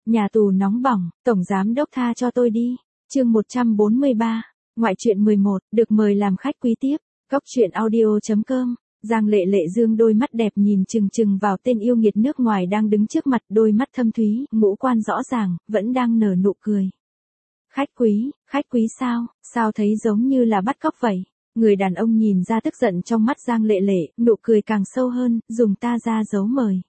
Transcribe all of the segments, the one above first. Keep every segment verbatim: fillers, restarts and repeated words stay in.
Nhà tù nóng bỏng, tổng giám đốc tha cho tôi đi. Chương một trăm bốn mươi ba, ngoại truyện mười một, được mời làm khách quý tiếp. Góc truyện audio chấm com. Giang Lệ Lệ dương đôi mắt đẹp nhìn chừng chừng vào tên yêu nghiệt nước ngoài đang đứng trước mặt, đôi mắt thâm thúy, ngũ quan rõ ràng, vẫn đang nở nụ cười. Khách quý, khách quý sao, sao thấy giống như là bắt cóc vậy? Người đàn ông nhìn ra tức giận trong mắt Giang Lệ Lệ, nụ cười càng sâu hơn, dùng ta ra dấu mời.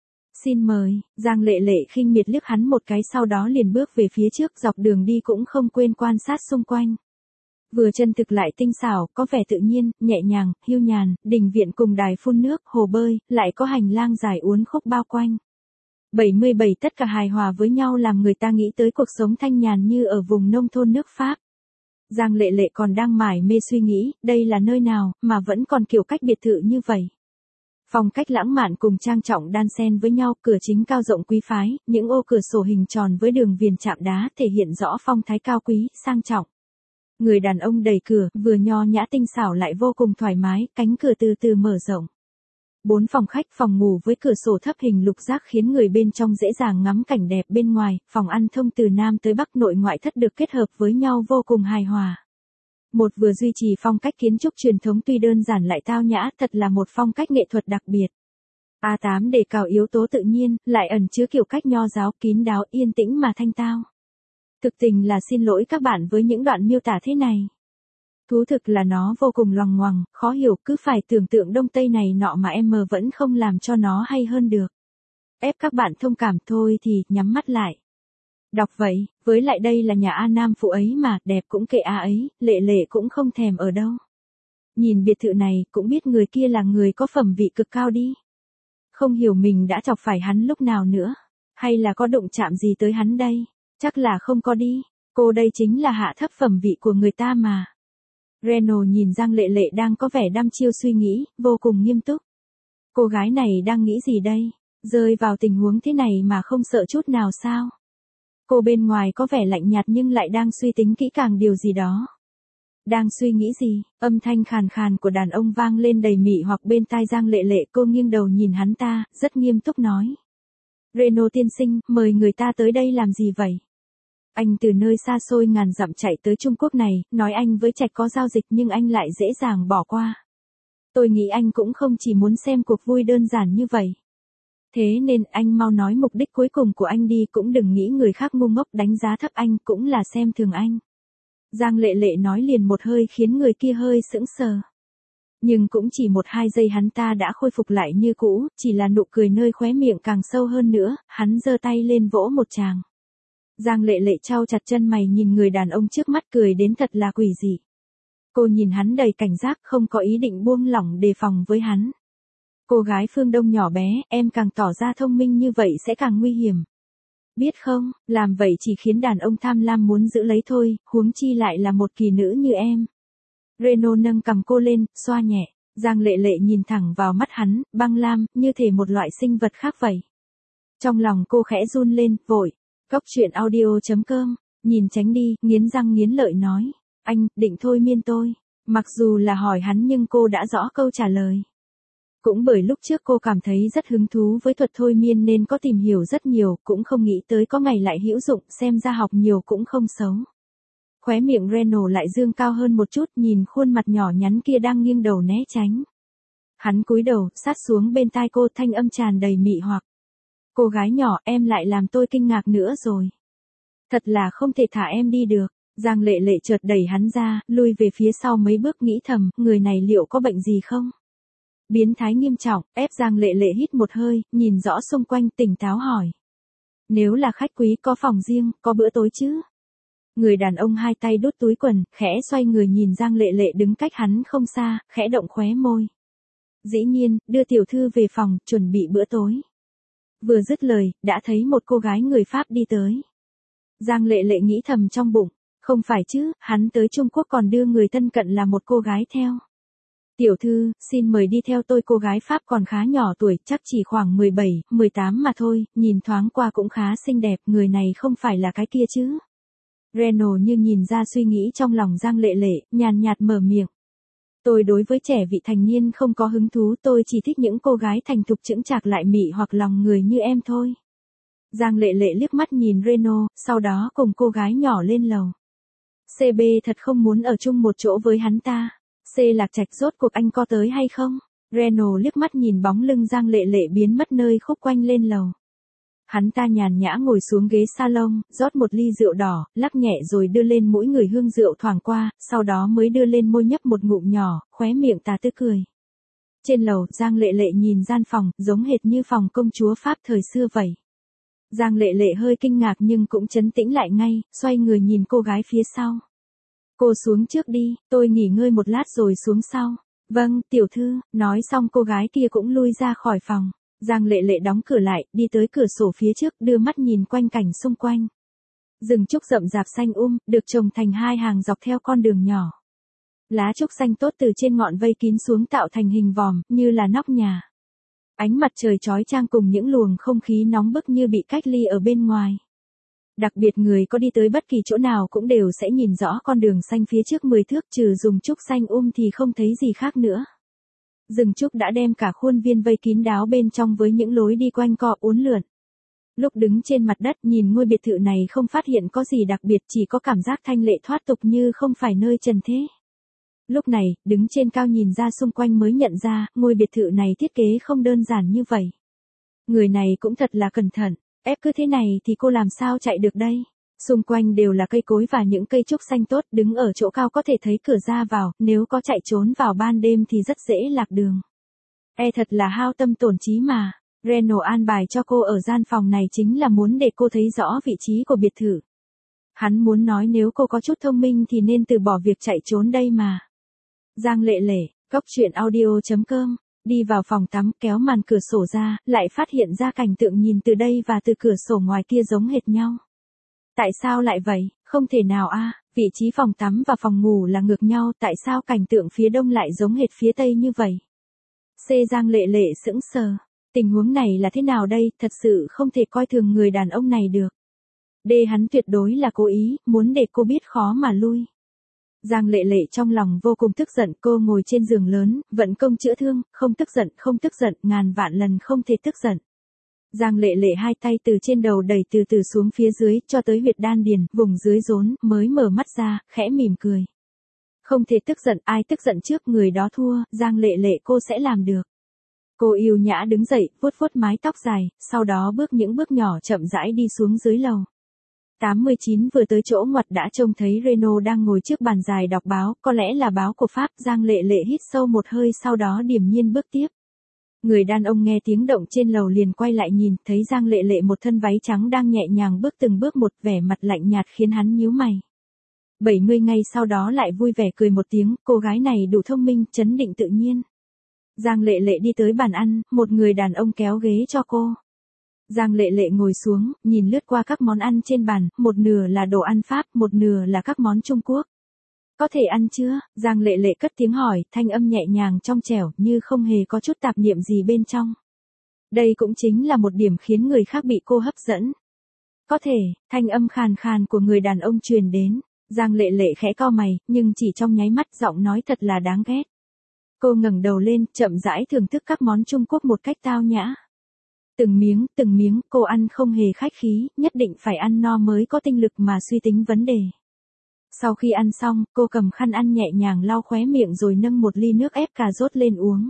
Xin mời. Giang Lệ Lệ khinh miệt liếc hắn một cái, sau đó liền bước về phía trước, dọc đường đi cũng không quên quan sát xung quanh. Vừa chân thực lại tinh xảo, có vẻ tự nhiên, nhẹ nhàng, hiu nhàn, đình viện cùng đài phun nước, hồ bơi, lại có hành lang dài uốn khúc bao quanh. bảy mươi bảy tất cả hài hòa với nhau làm người ta nghĩ tới cuộc sống thanh nhàn như ở vùng nông thôn nước Pháp. Giang Lệ Lệ còn đang mải mê suy nghĩ, đây là nơi nào, mà vẫn còn kiểu cách biệt thự như vậy. Phong cách lãng mạn cùng trang trọng đan xen với nhau, cửa chính cao rộng quý phái, những ô cửa sổ hình tròn với đường viền chạm đá thể hiện rõ phong thái cao quý, sang trọng. Người đàn ông đẩy cửa, vừa nho nhã tinh xảo lại vô cùng thoải mái, cánh cửa từ từ mở rộng. Bốn phòng khách, phòng ngủ với cửa sổ thấp hình lục giác khiến người bên trong dễ dàng ngắm cảnh đẹp bên ngoài, phòng ăn thông từ nam tới bắc, nội ngoại thất được kết hợp với nhau vô cùng hài hòa. Một vừa duy trì phong cách kiến trúc truyền thống tuy đơn giản lại tao nhã, thật là một phong cách nghệ thuật đặc biệt. A tám đề cao yếu tố tự nhiên, lại ẩn chứa kiểu cách nho giáo, kín đáo, yên tĩnh mà thanh tao. Thực tình là xin lỗi các bạn với những đoạn miêu tả thế này. Thú thực là nó vô cùng loằng ngoằng, khó hiểu, cứ phải tưởng tượng đông tây này nọ mà em mờ vẫn không làm cho nó hay hơn được. Ép các bạn thông cảm thôi thì, nhắm mắt lại. Đọc vậy, với lại đây là nhà A Nam phụ ấy mà, đẹp cũng kệ A ấy, Lệ Lệ cũng không thèm ở đâu. Nhìn biệt thự này, cũng biết người kia là người có phẩm vị cực cao đi. Không hiểu mình đã chọc phải hắn lúc nào nữa, hay là có đụng chạm gì tới hắn đây, chắc là không có đi, cô đây chính là hạ thấp phẩm vị của người ta mà. Reno nhìn Giang Lệ Lệ đang có vẻ đăm chiêu suy nghĩ, vô cùng nghiêm túc. Cô gái này đang nghĩ gì đây, rơi vào tình huống thế này mà không sợ chút nào sao? Cô bên ngoài có vẻ lạnh nhạt nhưng lại đang suy tính kỹ càng điều gì đó. Đang suy nghĩ gì? Âm thanh khàn khàn của đàn ông vang lên đầy mị hoặc bên tai Giang Lệ Lệ, cô nghiêng đầu nhìn hắn ta, rất nghiêm túc nói. Reno tiên sinh, mời người ta tới đây làm gì vậy? Anh từ nơi xa xôi ngàn dặm chạy tới Trung Quốc này, nói anh với Trạch có giao dịch nhưng anh lại dễ dàng bỏ qua. Tôi nghĩ anh cũng không chỉ muốn xem cuộc vui đơn giản như vậy. Thế nên anh mau nói mục đích cuối cùng của anh đi, cũng đừng nghĩ người khác ngu ngốc đánh giá thấp anh, cũng là xem thường anh. Giang Lệ Lệ nói liền một hơi khiến người kia hơi sững sờ. Nhưng cũng chỉ một hai giây hắn ta đã khôi phục lại như cũ, chỉ là nụ cười nơi khóe miệng càng sâu hơn nữa, hắn giơ tay lên vỗ một tràng. Giang Lệ Lệ chau chặt chân mày nhìn người đàn ông trước mắt, cười đến thật là quỷ dị. Cô nhìn hắn đầy cảnh giác, không có ý định buông lỏng đề phòng với hắn. Cô gái phương Đông nhỏ bé, em càng tỏ ra thông minh như vậy sẽ càng nguy hiểm. Biết không, làm vậy chỉ khiến đàn ông tham lam muốn giữ lấy thôi, huống chi lại là một kỳ nữ như em. Reno nâng cằm cô lên, xoa nhẹ. Giang Lệ Lệ nhìn thẳng vào mắt hắn, băng lam, như thể một loại sinh vật khác vậy. Trong lòng cô khẽ run lên, vội. Góc truyện audio chấm com, nhìn tránh đi, nghiến răng nghiến lợi nói. Anh, định thôi miên tôi. Mặc dù là hỏi hắn nhưng cô đã rõ câu trả lời. Cũng bởi lúc trước cô cảm thấy rất hứng thú với thuật thôi miên nên có tìm hiểu rất nhiều, cũng không nghĩ tới có ngày lại hữu dụng, xem ra học nhiều cũng không xấu. Khóe miệng Reno lại dương cao hơn một chút, nhìn khuôn mặt nhỏ nhắn kia đang nghiêng đầu né tránh. Hắn cúi đầu, sát xuống bên tai cô, thanh âm tràn đầy mị hoặc. Cô gái nhỏ, em lại làm tôi kinh ngạc nữa rồi. Thật là không thể thả em đi được. Giang Lệ Lệ chợt đẩy hắn ra, lui về phía sau mấy bước, nghĩ thầm, người này liệu có bệnh gì không? Biến thái nghiêm trọng, ép Giang Lệ Lệ hít một hơi, nhìn rõ xung quanh, tỉnh táo hỏi. Nếu là khách quý có phòng riêng, có bữa tối chứ? Người đàn ông hai tay đút túi quần, khẽ xoay người nhìn Giang Lệ Lệ đứng cách hắn không xa, khẽ động khóe môi. Dĩ nhiên, đưa tiểu thư về phòng, chuẩn bị bữa tối. Vừa dứt lời, đã thấy một cô gái người Pháp đi tới. Giang Lệ Lệ nghĩ thầm trong bụng, không phải chứ, hắn tới Trung Quốc còn đưa người thân cận là một cô gái theo. Tiểu thư, xin mời đi theo tôi. Cô gái Pháp còn khá nhỏ tuổi, chắc chỉ khoảng mười bảy, mười tám mà thôi, nhìn thoáng qua cũng khá xinh đẹp, người này không phải là cái kia chứ. Reno như nhìn ra suy nghĩ trong lòng Giang Lệ Lệ, nhàn nhạt mở miệng. Tôi đối với trẻ vị thành niên không có hứng thú, tôi chỉ thích những cô gái thành thục chững chạc lại mị hoặc lòng người như em thôi. Giang Lệ Lệ liếc mắt nhìn Reno, sau đó cùng cô gái nhỏ lên lầu. xê bê thật không muốn ở chung một chỗ với hắn ta. C Lạc Trạch rốt cuộc anh có tới hay không? Reno liếc mắt nhìn bóng lưng Giang Lệ Lệ biến mất nơi khúc quanh lên lầu. Hắn ta nhàn nhã ngồi xuống ghế salon, rót một ly rượu đỏ, lắc nhẹ rồi đưa lên mũi người hương rượu thoảng qua, sau đó mới đưa lên môi nhấp một ngụm nhỏ, khóe miệng tà tứ cười. Trên lầu, Giang Lệ Lệ nhìn gian phòng, giống hệt như phòng công chúa Pháp thời xưa vậy. Giang Lệ Lệ hơi kinh ngạc nhưng cũng trấn tĩnh lại ngay, xoay người nhìn cô gái phía sau. Cô xuống trước đi, tôi nghỉ ngơi một lát rồi xuống sau. Vâng, tiểu thư, nói xong cô gái kia cũng lui ra khỏi phòng. Giang Lệ Lệ đóng cửa lại, đi tới cửa sổ phía trước, đưa mắt nhìn quanh cảnh xung quanh. Rừng trúc rậm rạp xanh um, được trồng thành hai hàng dọc theo con đường nhỏ. Lá trúc xanh tốt từ trên ngọn vây kín xuống tạo thành hình vòm, như là nóc nhà. Ánh mặt trời chói chang cùng những luồng không khí nóng bức như bị cách ly ở bên ngoài. Đặc biệt người có đi tới bất kỳ chỗ nào cũng đều sẽ nhìn rõ con đường xanh phía trước mười thước, trừ dùng trúc xanh um thì không thấy gì khác nữa. Rừng trúc đã đem cả khuôn viên vây kín đáo bên trong với những lối đi quanh co uốn lượn. Lúc đứng trên mặt đất nhìn ngôi biệt thự này không phát hiện có gì đặc biệt, chỉ có cảm giác thanh lệ thoát tục như không phải nơi trần thế. Lúc này, đứng trên cao nhìn ra xung quanh mới nhận ra, ngôi biệt thự này thiết kế không đơn giản như vậy. Người này cũng thật là cẩn thận, ép cứ thế này thì cô làm sao chạy được đây? Xung quanh đều là cây cối và những cây trúc xanh tốt, đứng ở chỗ cao có thể thấy cửa ra vào, nếu có chạy trốn vào ban đêm thì rất dễ lạc đường. E thật là hao tâm tổn trí mà. Reno an bài cho cô ở gian phòng này chính là muốn để cô thấy rõ vị trí của biệt thự. Hắn muốn nói nếu cô có chút thông minh thì nên từ bỏ việc chạy trốn đây mà. Giang Lệ Lệ, góc truyện audio chấm com, đi vào phòng tắm kéo màn cửa sổ ra, lại phát hiện ra cảnh tượng nhìn từ đây và từ cửa sổ ngoài kia giống hệt nhau. Tại sao lại vậy? Không thể nào a, à, vị trí phòng tắm và phòng ngủ là ngược nhau, tại sao cảnh tượng phía đông lại giống hệt phía tây như vậy? C Giang Lệ Lệ sững sờ. Tình huống này là thế nào đây, thật sự không thể coi thường người đàn ông này được. D hắn tuyệt đối là cố ý, muốn để cô biết khó mà lui. Giang Lệ Lệ trong lòng vô cùng tức giận, cô ngồi trên giường lớn, vận công chữa thương, không tức giận, không tức giận, ngàn vạn lần không thể tức giận. Giang Lệ Lệ hai tay từ trên đầu đẩy từ từ xuống phía dưới, cho tới huyệt đan điền, vùng dưới rốn, mới mở mắt ra, khẽ mỉm cười. Không thể tức giận, ai tức giận trước người đó thua, Giang Lệ Lệ cô sẽ làm được. Cô yêu nhã đứng dậy, vuốt vuốt mái tóc dài, sau đó bước những bước nhỏ chậm rãi đi xuống dưới lầu. tám mươi chín vừa tới chỗ ngoặt đã trông thấy Reno đang ngồi trước bàn dài đọc báo, có lẽ là báo của Pháp. Giang Lệ Lệ hít sâu một hơi sau đó điềm nhiên bước tiếp. Người đàn ông nghe tiếng động trên lầu liền quay lại nhìn, thấy Giang Lệ Lệ một thân váy trắng đang nhẹ nhàng bước từng bước một, vẻ mặt lạnh nhạt khiến hắn nhíu mày. bảy mươi ngày sau đó lại vui vẻ cười một tiếng, cô gái này đủ thông minh, trấn định tự nhiên. Giang Lệ Lệ đi tới bàn ăn, một người đàn ông kéo ghế cho cô. Giang Lệ Lệ ngồi xuống, nhìn lướt qua các món ăn trên bàn, một nửa là đồ ăn Pháp, một nửa là các món Trung Quốc. Có thể ăn chưa? Giang Lệ Lệ cất tiếng hỏi, thanh âm nhẹ nhàng trong trẻo, như không hề có chút tạp niệm gì bên trong. Đây cũng chính là một điểm khiến người khác bị cô hấp dẫn. Có thể, thanh âm khàn khàn của người đàn ông truyền đến. Giang Lệ Lệ khẽ cau mày, nhưng chỉ trong nháy mắt giọng nói thật là đáng ghét. Cô ngẩng đầu lên, chậm rãi thưởng thức các món Trung Quốc một cách tao nhã. Từng miếng, từng miếng, cô ăn không hề khách khí, nhất định phải ăn no mới có tinh lực mà suy tính vấn đề. Sau khi ăn xong, cô cầm khăn ăn nhẹ nhàng lau khóe miệng rồi nâng một ly nước ép cà rốt lên uống.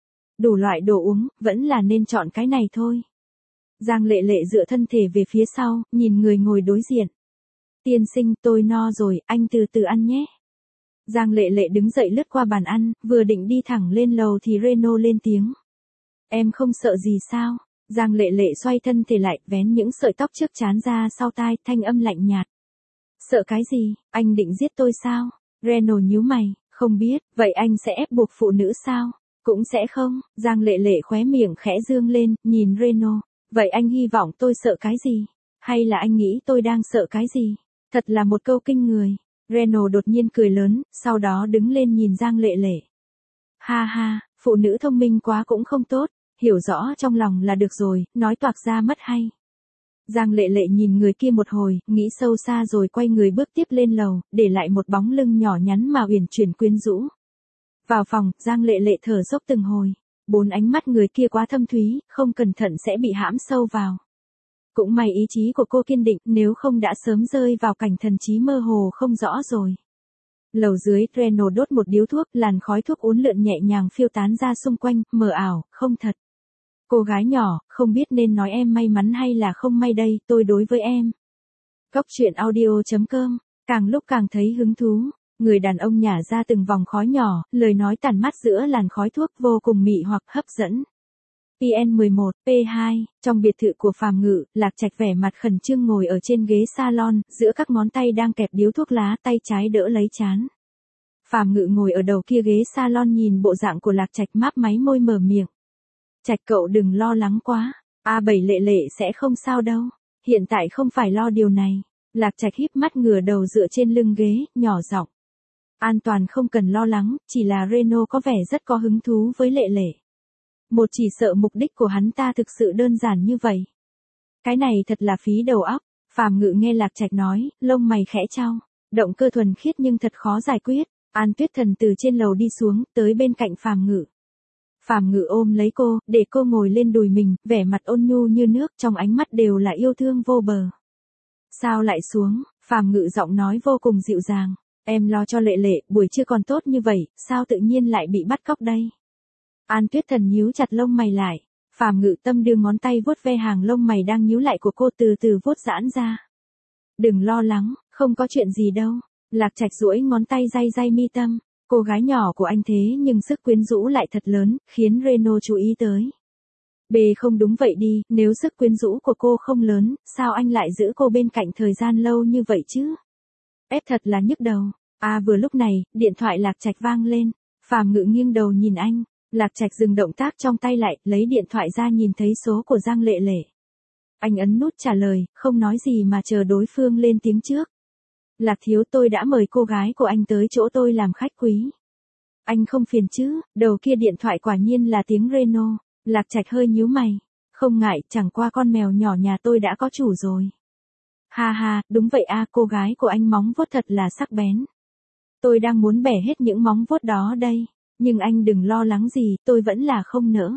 Đủ loại đồ uống, vẫn là nên chọn cái này thôi. Giang Lệ Lệ dựa thân thể về phía sau, nhìn người ngồi đối diện. Tiên sinh, tôi no rồi, anh từ từ ăn nhé. Giang Lệ Lệ đứng dậy lướt qua bàn ăn, vừa định đi thẳng lên lầu thì Reno lên tiếng. Em không sợ gì sao? Giang Lệ Lệ xoay thân thể lại, vén những sợi tóc trước trán ra sau tai, thanh âm lạnh nhạt. Sợ cái gì, anh định giết tôi sao? Reno nhíu mày, không biết, vậy anh sẽ ép buộc phụ nữ sao? Cũng sẽ không, Giang Lệ Lệ khóe miệng khẽ dương lên, nhìn Reno. Vậy anh hy vọng tôi sợ cái gì? Hay là anh nghĩ tôi đang sợ cái gì? Thật là một câu kinh người. Reno đột nhiên cười lớn, sau đó đứng lên nhìn Giang Lệ Lệ. Ha ha, phụ nữ thông minh quá cũng không tốt, hiểu rõ trong lòng là được rồi, nói toạc ra mất hay. Giang Lệ Lệ nhìn người kia một hồi, nghĩ sâu xa rồi quay người bước tiếp lên lầu, để lại một bóng lưng nhỏ nhắn mà uyển chuyển quyến rũ. Vào phòng, Giang Lệ Lệ thở dốc từng hồi, bốn ánh mắt người kia quá thâm thúy, không cẩn thận sẽ bị hãm sâu vào. Cũng may ý chí của cô kiên định, nếu không đã sớm rơi vào cảnh thần trí mơ hồ không rõ rồi. Lầu dưới, Reno đốt một điếu thuốc, làn khói thuốc uốn lượn nhẹ nhàng phiêu tán ra xung quanh, mờ ảo, không thật. Cô gái nhỏ, không biết nên nói em may mắn hay là không may đây, tôi đối với em. Góc chuyện audio chấm com, càng lúc càng thấy hứng thú. Người đàn ông nhả ra từng vòng khói nhỏ, lời nói tản mát giữa làn khói thuốc vô cùng mị hoặc hấp dẫn. pê en mười một, P hai, trong biệt thự của Phàm Ngự, Lạc Trạch vẻ mặt khẩn trương ngồi ở trên ghế salon, giữa các ngón tay đang kẹp điếu thuốc lá, tay trái đỡ lấy trán. Phàm Ngự ngồi ở đầu kia ghế salon nhìn bộ dạng của Lạc Trạch máp máy môi mở miệng. Trạch cậu đừng lo lắng quá, A bảy lệ lệ sẽ không sao đâu, hiện tại không phải lo điều này. Lạc Trạch híp mắt ngửa đầu dựa trên lưng ghế, nhỏ giọng. An toàn không cần lo lắng, chỉ là Reno có vẻ rất có hứng thú với lệ lệ. Một chỉ sợ mục đích của hắn ta thực sự đơn giản như vậy. Cái này thật là phí đầu óc. Phàm Ngự nghe Lạc Trạch nói, lông mày khẽ chau. Động cơ thuần khiết nhưng thật khó giải quyết. An Tuyết Thần từ trên lầu đi xuống, tới bên cạnh Phàm Ngự. Phàm Ngự ôm lấy cô, để cô ngồi lên đùi mình, vẻ mặt ôn nhu như nước, trong ánh mắt đều là yêu thương vô bờ. Sao lại xuống? Phàm Ngự giọng nói vô cùng dịu dàng. Em lo cho lệ lệ, buổi trưa còn tốt như vậy, sao tự nhiên lại bị bắt cóc đây? An Tuyết Thần nhíu chặt lông mày lại. Phàm Ngự Tâm đưa ngón tay vuốt ve hàng lông mày đang nhíu lại của cô từ từ vuốt giãn ra. Đừng lo lắng, không có chuyện gì đâu. Lạc Trạch duỗi ngón tay day day mi tâm. Cô gái nhỏ của anh thế nhưng sức quyến rũ lại thật lớn, khiến Reno chú ý tới. B không đúng vậy đi, nếu sức quyến rũ của cô không lớn, sao anh lại giữ cô bên cạnh thời gian lâu như vậy chứ? Ép thật là nhức đầu. À vừa lúc này, điện thoại Lạc Trạch vang lên. Phàm Ngự nghiêng đầu nhìn anh. Lạc Trạch dừng động tác trong tay lại, lấy điện thoại ra nhìn thấy số của Giang Lệ Lệ. Anh ấn nút trả lời, không nói gì mà chờ đối phương lên tiếng trước. Lạc thiếu, tôi đã mời cô gái của anh tới chỗ tôi làm khách quý. Anh không phiền chứ? Đầu kia điện thoại quả nhiên là tiếng Reno. Lạc Trạch hơi nhíu mày. Không ngại, chẳng qua con mèo nhỏ nhà tôi đã có chủ rồi. Ha ha, đúng vậy a, cô gái của anh móng vuốt thật là sắc bén. Tôi đang muốn bẻ hết những móng vuốt đó đây. Nhưng anh đừng lo lắng gì, tôi vẫn là không nỡ.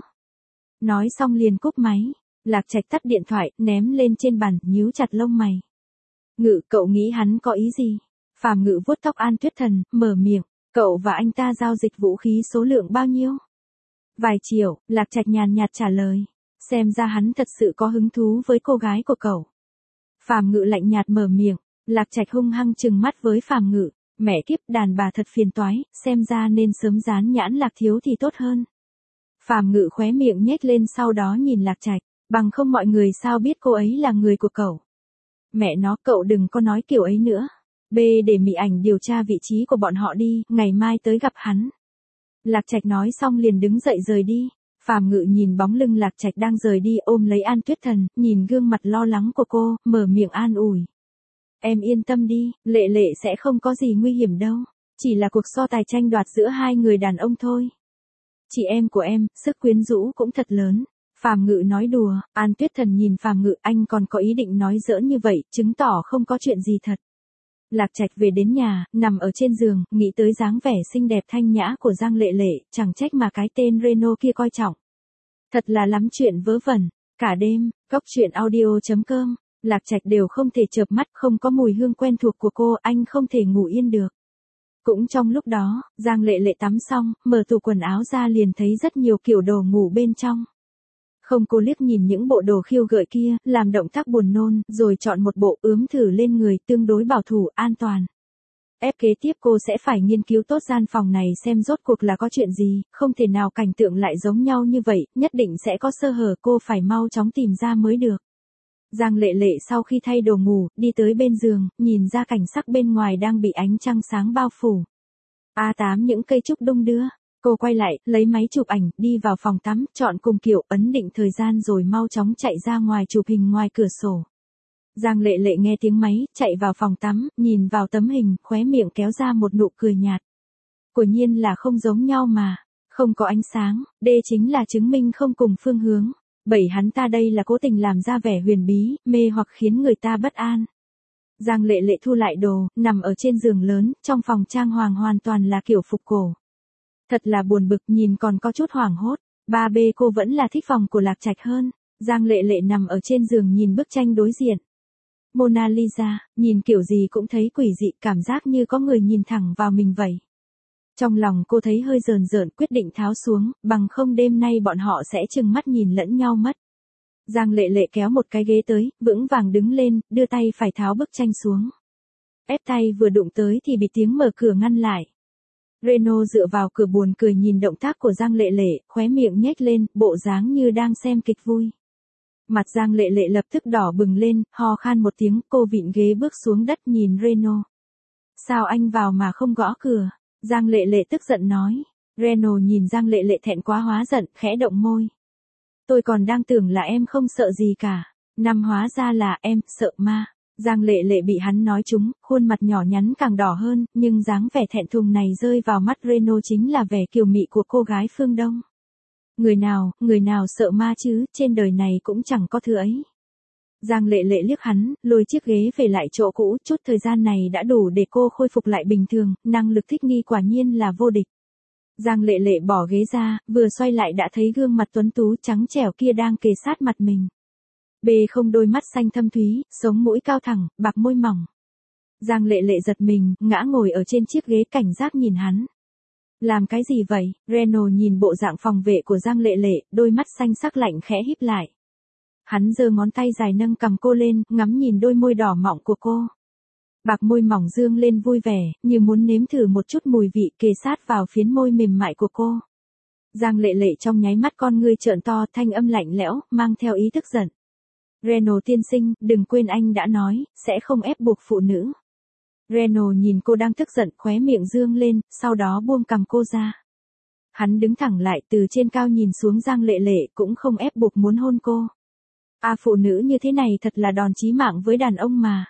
Nói xong liền cúp máy. Lạc Trạch tắt điện thoại, ném lên trên bàn, nhíu chặt lông mày. Ngự, cậu nghĩ hắn có ý gì? Phàm Ngự vuốt tóc An Tuyết Thần, mở miệng. Cậu và anh ta giao dịch vũ khí số lượng bao nhiêu? Vài triệu, Lạc Trạch nhàn nhạt trả lời. Xem ra hắn thật sự có hứng thú với cô gái của cậu. Phàm Ngự lạnh nhạt mở miệng. Lạc Trạch hung hăng trừng mắt với Phàm Ngự. Mẹ kiếp, đàn bà thật phiền toái, xem ra nên sớm dán nhãn Lạc thiếu thì tốt hơn. Phàm Ngự khóe miệng nhếch lên, sau đó nhìn Lạc Trạch. Bằng không mọi người sao biết cô ấy là người của cậu? Mẹ nó, cậu đừng có nói kiểu ấy nữa. B để Mị Ảnh điều tra vị trí của bọn họ đi, ngày mai tới gặp hắn. Lạc Trạch nói xong liền đứng dậy rời đi. Phàm Ngự nhìn bóng lưng Lạc Trạch đang rời đi, ôm lấy An Tuyết Thần, nhìn gương mặt lo lắng của cô, mở miệng an ủi. Em yên tâm đi, Lệ Lệ sẽ không có gì nguy hiểm đâu. Chỉ là cuộc so tài tranh đoạt giữa hai người đàn ông thôi. Chị em của em, sức quyến rũ cũng thật lớn. Phàm Ngự nói đùa. An Tuyết Thần nhìn Phàm Ngự, anh còn có ý định nói giỡn như vậy, chứng tỏ không có chuyện gì thật. Lạc Trạch về đến nhà, nằm ở trên giường, nghĩ tới dáng vẻ xinh đẹp thanh nhã của Giang Lệ Lệ, chẳng trách mà cái tên Reno kia coi trọng. Thật là lắm chuyện vớ vẩn. Cả đêm, góc chuyện audio chấm com, Lạc Trạch đều không thể chợp mắt, không có mùi hương quen thuộc của cô, anh không thể ngủ yên được. Cũng trong lúc đó, Giang Lệ Lệ tắm xong, mở tủ quần áo ra liền thấy rất nhiều kiểu đồ ngủ bên trong. Không, cô liếc nhìn những bộ đồ khiêu gợi kia, làm động tác buồn nôn, rồi chọn một bộ ướm thử lên người, tương đối bảo thủ, an toàn. Ép kế tiếp cô sẽ phải nghiên cứu tốt gian phòng này xem rốt cuộc là có chuyện gì, không thể nào cảnh tượng lại giống nhau như vậy, nhất định sẽ có sơ hở, cô phải mau chóng tìm ra mới được. Giang Lệ Lệ sau khi thay đồ ngủ, đi tới bên giường, nhìn ra cảnh sắc bên ngoài đang bị ánh trăng sáng bao phủ. A tám những cây trúc đung đưa. Cô quay lại, lấy máy chụp ảnh, đi vào phòng tắm, chọn cùng kiểu, ấn định thời gian rồi mau chóng chạy ra ngoài chụp hình ngoài cửa sổ. Giang Lệ Lệ nghe tiếng máy, chạy vào phòng tắm, nhìn vào tấm hình, khóe miệng kéo ra một nụ cười nhạt. Quả nhiên là không giống nhau mà. Không có ánh sáng, D chính là chứng minh không cùng phương hướng. Bảy hắn ta đây là cố tình làm ra vẻ huyền bí, mê hoặc khiến người ta bất an. Giang Lệ Lệ thu lại đồ, nằm ở trên giường lớn, trong phòng trang hoàng hoàn toàn là kiểu phục cổ. Thật là buồn bực, nhìn còn có chút hoảng hốt. ba B cô vẫn là thích phòng của Lạc Trạch hơn. Giang Lệ Lệ nằm ở trên giường nhìn bức tranh đối diện. Mona Lisa, nhìn kiểu gì cũng thấy quỷ dị, cảm giác như có người nhìn thẳng vào mình vậy. Trong lòng cô thấy hơi rờn rợn, quyết định tháo xuống, bằng không đêm nay bọn họ sẽ trừng mắt nhìn lẫn nhau mất. Giang Lệ Lệ kéo một cái ghế tới, vững vàng đứng lên, đưa tay phải tháo bức tranh xuống. Ép tay vừa đụng tới thì bị tiếng mở cửa ngăn lại. Reno dựa vào cửa buồn cười nhìn động tác của Giang Lệ Lệ, khóe miệng nhếch lên, bộ dáng như đang xem kịch vui. Mặt Giang Lệ Lệ lập tức đỏ bừng lên, ho khan một tiếng, cô vịn ghế bước xuống đất nhìn Reno. Sao anh vào mà không gõ cửa? Giang Lệ Lệ tức giận nói. Reno nhìn Giang Lệ Lệ thẹn quá hóa giận, khẽ động môi. Tôi còn đang tưởng là em không sợ gì cả. Năm hóa ra là em, sợ ma. Giang Lệ Lệ bị hắn nói trúng, khuôn mặt nhỏ nhắn càng đỏ hơn, nhưng dáng vẻ thẹn thùng này rơi vào mắt Reno chính là vẻ kiều mị của cô gái phương Đông. Người nào, người nào sợ ma chứ, trên đời này cũng chẳng có thứ ấy. Giang Lệ Lệ liếc hắn, lôi chiếc ghế về lại chỗ cũ, chút thời gian này đã đủ để cô khôi phục lại bình thường, năng lực thích nghi quả nhiên là vô địch. Giang Lệ Lệ bỏ ghế ra, vừa xoay lại đã thấy gương mặt tuấn tú trắng trẻo kia đang kề sát mặt mình. Bê không đôi mắt xanh thâm thúy, sống mũi cao thẳng, bạc môi mỏng. Giang Lệ Lệ giật mình, ngã ngồi ở trên chiếc ghế cảnh giác nhìn hắn. Làm cái gì vậy? Reno nhìn bộ dạng phòng vệ của Giang Lệ Lệ, đôi mắt xanh sắc lạnh khẽ híp lại. Hắn giơ ngón tay dài nâng cầm cô lên, ngắm nhìn đôi môi đỏ mọng của cô. Bạc môi mỏng dương lên vui vẻ, như muốn nếm thử một chút mùi vị kề sát vào phiến môi mềm mại của cô. Giang Lệ Lệ trong nháy mắt con ngươi trợn to, thanh âm lạnh lẽo, mang theo ý tức giận. Reno tiên sinh, đừng quên anh đã nói, sẽ không ép buộc phụ nữ. Reno nhìn cô đang tức giận, khóe miệng dương lên, sau đó buông cằm cô ra. Hắn đứng thẳng lại, từ trên cao nhìn xuống Giang Lệ Lệ, cũng không ép buộc muốn hôn cô. À, phụ nữ như thế này thật là đòn chí mạng với đàn ông mà.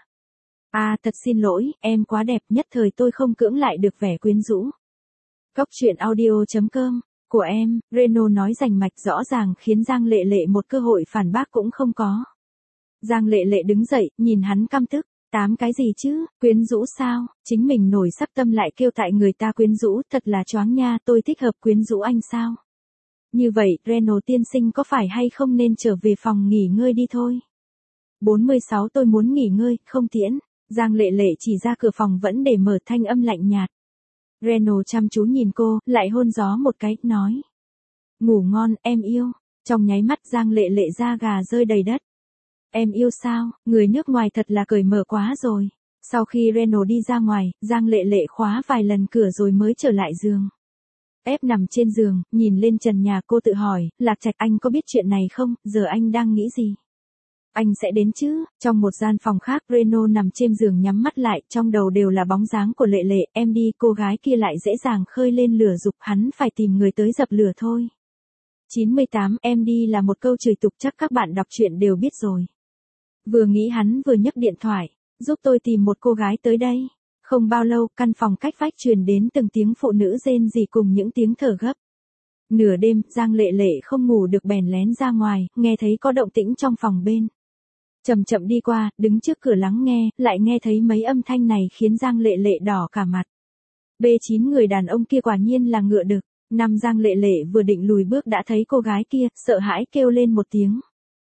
À, thật xin lỗi, em quá đẹp, nhất thời tôi không cưỡng lại được vẻ quyến rũ. Cốc truyện audio chấm com, của em, Reno nói rành mạch rõ ràng khiến Giang Lệ Lệ một cơ hội phản bác cũng không có. Giang Lệ Lệ đứng dậy, nhìn hắn căm tức. Tám cái gì chứ, quyến rũ sao, chính mình nổi sắc tâm lại kêu tại người ta quyến rũ, thật là choáng nha, tôi thích hợp quyến rũ anh sao? Như vậy, Reno tiên sinh có phải hay không nên trở về phòng nghỉ ngơi đi thôi? bốn mươi sáu tôi muốn nghỉ ngơi, không tiễn. Giang Lệ Lệ chỉ ra cửa phòng vẫn để mở, thanh âm lạnh nhạt. Reno chăm chú nhìn cô, lại hôn gió một cái, nói. Ngủ ngon, em yêu. Trong nháy mắt Giang Lệ Lệ da gà rơi đầy đất. Em yêu sao, người nước ngoài thật là cởi mở quá rồi. Sau khi Reno đi ra ngoài, Giang Lệ Lệ khóa vài lần cửa rồi mới trở lại giường. Ép nằm trên giường, nhìn lên trần nhà cô tự hỏi, Lạc Trạch anh có biết chuyện này không, giờ anh đang nghĩ gì? Anh sẽ đến chứ, trong một gian phòng khác Reno nằm trên giường nhắm mắt lại, trong đầu đều là bóng dáng của Lệ Lệ, em đi, cô gái kia lại dễ dàng khơi lên lửa dục, hắn phải tìm người tới dập lửa thôi. chín mươi tám, em đi là một câu chửi tục chắc các bạn đọc truyện đều biết rồi. Vừa nghĩ hắn vừa nhấc điện thoại, giúp tôi tìm một cô gái tới đây. Không bao lâu, căn phòng cách vách truyền đến từng tiếng phụ nữ rên rỉ cùng những tiếng thở gấp. Nửa đêm, Giang Lệ Lệ không ngủ được bèn lén ra ngoài, nghe thấy có động tĩnh trong phòng bên. Chậm chậm đi qua, đứng trước cửa lắng nghe, lại nghe thấy mấy âm thanh này khiến Giang Lệ Lệ đỏ cả mặt. B chín người đàn ông kia quả nhiên là ngựa đực. Năm Giang Lệ Lệ vừa định lùi bước đã thấy cô gái kia, sợ hãi kêu lên một tiếng.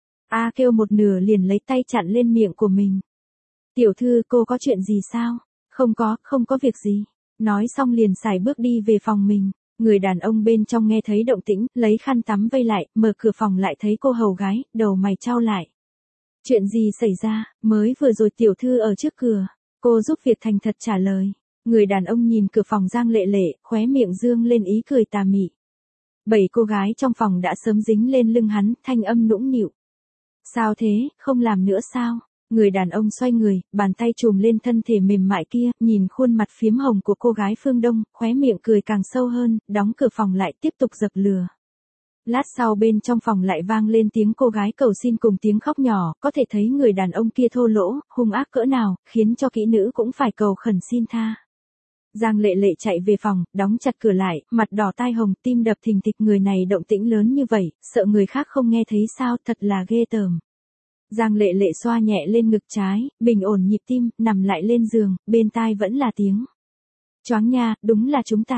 A à, kêu một nửa liền lấy tay chặn lên miệng của mình. Tiểu thư, cô có chuyện gì sao? Không có, không có việc gì. Nói xong liền xài bước đi về phòng mình. Người đàn ông bên trong nghe thấy động tĩnh, lấy khăn tắm vây lại, mở cửa phòng lại thấy cô hầu gái, đầu mày chau lại. Chuyện gì xảy ra, mới vừa rồi tiểu thư ở trước cửa. Cô giúp việc thành thật trả lời. Người đàn ông nhìn cửa phòng Giang Lệ Lệ, khóe miệng dương lên ý cười tà mị. Bảy cô gái trong phòng đã sớm dính lên lưng hắn, thanh âm nũng nịu. Sao thế, không làm nữa sao? Người đàn ông xoay người, bàn tay chùm lên thân thể mềm mại kia, nhìn khuôn mặt phiếm hồng của cô gái phương Đông, khóe miệng cười càng sâu hơn, đóng cửa phòng lại tiếp tục dập lửa. Lát sau bên trong phòng lại vang lên tiếng cô gái cầu xin cùng tiếng khóc nhỏ, có thể thấy người đàn ông kia thô lỗ, hung ác cỡ nào, khiến cho kỹ nữ cũng phải cầu khẩn xin tha. Giang Lệ Lệ chạy về phòng, đóng chặt cửa lại, mặt đỏ tai hồng, tim đập thình thịch, người này động tĩnh lớn như vậy, sợ người khác không nghe thấy sao, thật là ghê tởm. Giang Lệ Lệ xoa nhẹ lên ngực trái, bình ổn nhịp tim, nằm lại lên giường, bên tai vẫn là tiếng. Choáng nha, đúng là chúng ta.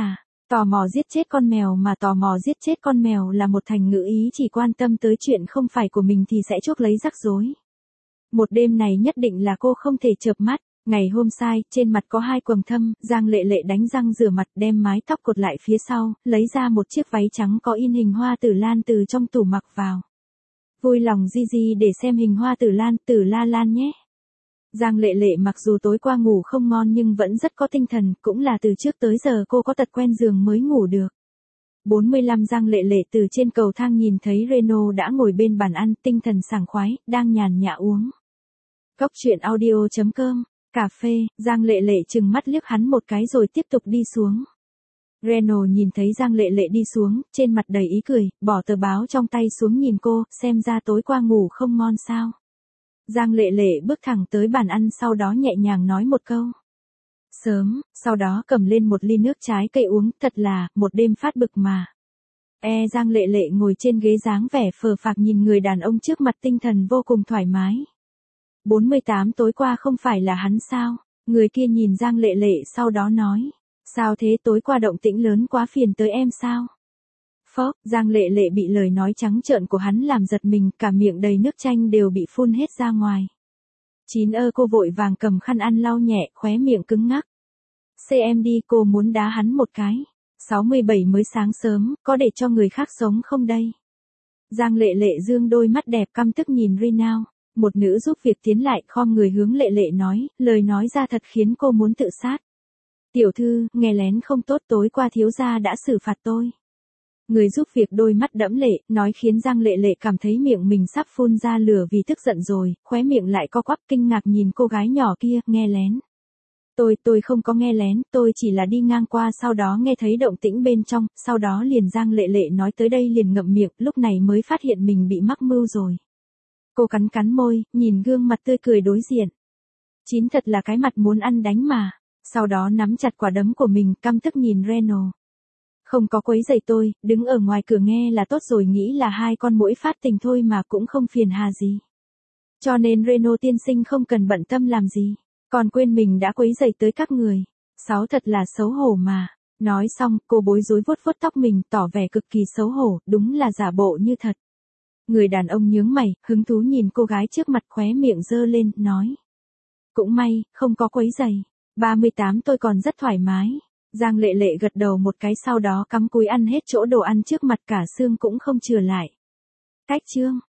Tò mò giết chết con mèo mà tò mò giết chết con mèo là một thành ngữ ý chỉ quan tâm tới chuyện không phải của mình thì sẽ chuốc lấy rắc rối. Một đêm này nhất định là cô không thể chợp mắt. Ngày hôm sai, trên mặt có hai quầng thâm, Giang Lệ Lệ đánh răng rửa mặt đem mái tóc cột lại phía sau, lấy ra một chiếc váy trắng có in hình hoa tử lan từ trong tủ mặc vào. Vui lòng di di để xem hình hoa tử lan, tử la lan nhé. Giang Lệ Lệ mặc dù tối qua ngủ không ngon nhưng vẫn rất có tinh thần, cũng là từ trước tới giờ cô có tật quen giường mới ngủ được. bốn mươi lăm Giang Lệ Lệ từ trên cầu thang nhìn thấy Reno đã ngồi bên bàn ăn, tinh thần sảng khoái, đang nhàn nhã uống. Cốc truyện audio chấm com, cà phê, Giang Lệ Lệ trừng mắt liếc hắn một cái rồi tiếp tục đi xuống. Reno nhìn thấy Giang Lệ Lệ đi xuống, trên mặt đầy ý cười, bỏ tờ báo trong tay xuống nhìn cô, xem ra tối qua ngủ không ngon sao. Giang Lệ Lệ bước thẳng tới bàn ăn sau đó nhẹ nhàng nói một câu. Sớm, sau đó cầm lên một ly nước trái cây uống, thật là, một đêm phát bực mà. E Giang Lệ Lệ ngồi trên ghế dáng vẻ phờ phạc nhìn người đàn ông trước mặt tinh thần vô cùng thoải mái. bốn mươi tám tối qua không phải là hắn sao? Người kia nhìn Giang Lệ Lệ sau đó nói. Sao thế tối qua động tĩnh lớn quá phiền tới em sao? Phốc, Giang Lệ Lệ bị lời nói trắng trợn của hắn làm giật mình, cả miệng đầy nước chanh đều bị phun hết ra ngoài. Chín ơ cô vội vàng cầm khăn ăn lau nhẹ, khóe miệng cứng ngắc. Xem đi cô muốn đá hắn một cái. sáu mươi bảy mới sáng sớm, có để cho người khác sống không đây? Giang Lệ Lệ dương đôi mắt đẹp căm tức nhìn Reno. Một nữ giúp việc tiến lại khom người hướng Lệ Lệ nói, lời nói ra thật khiến cô muốn tự sát. Tiểu thư, nghe lén không tốt tối qua thiếu gia đã xử phạt tôi. Người giúp việc đôi mắt đẫm lệ, nói khiến Giang Lệ Lệ cảm thấy miệng mình sắp phun ra lửa vì tức giận rồi, khóe miệng lại co quắp kinh ngạc nhìn cô gái nhỏ kia, nghe lén. Tôi, tôi không có nghe lén, tôi chỉ là đi ngang qua sau đó nghe thấy động tĩnh bên trong, sau đó liền Giang Lệ Lệ nói tới đây liền ngậm miệng, lúc này mới phát hiện mình bị mắc mưu rồi. Cô cắn cắn môi, nhìn gương mặt tươi cười đối diện. Chín thật là cái mặt muốn ăn đánh mà. Sau đó nắm chặt quả đấm của mình, căm tức nhìn Reno. Không có quấy rầy tôi, đứng ở ngoài cửa nghe là tốt rồi, nghĩ là hai con muỗi phát tình thôi mà cũng không phiền hà gì. Cho nên Reno tiên sinh không cần bận tâm làm gì, còn quên mình đã quấy rầy tới các người. Sáu thật là xấu hổ mà. Nói xong, cô bối rối vuốt vuốt tóc mình, tỏ vẻ cực kỳ xấu hổ, đúng là giả bộ như thật. Người đàn ông nhướng mày, hứng thú nhìn cô gái trước mặt, khóe miệng giơ lên, nói. Cũng may, không có quấy rầy. ba mươi tám tôi còn rất thoải mái. Giang Lệ Lệ gật đầu một cái sau đó cắm cúi ăn hết chỗ đồ ăn trước mặt, cả xương cũng không chừa lại. Cách chương.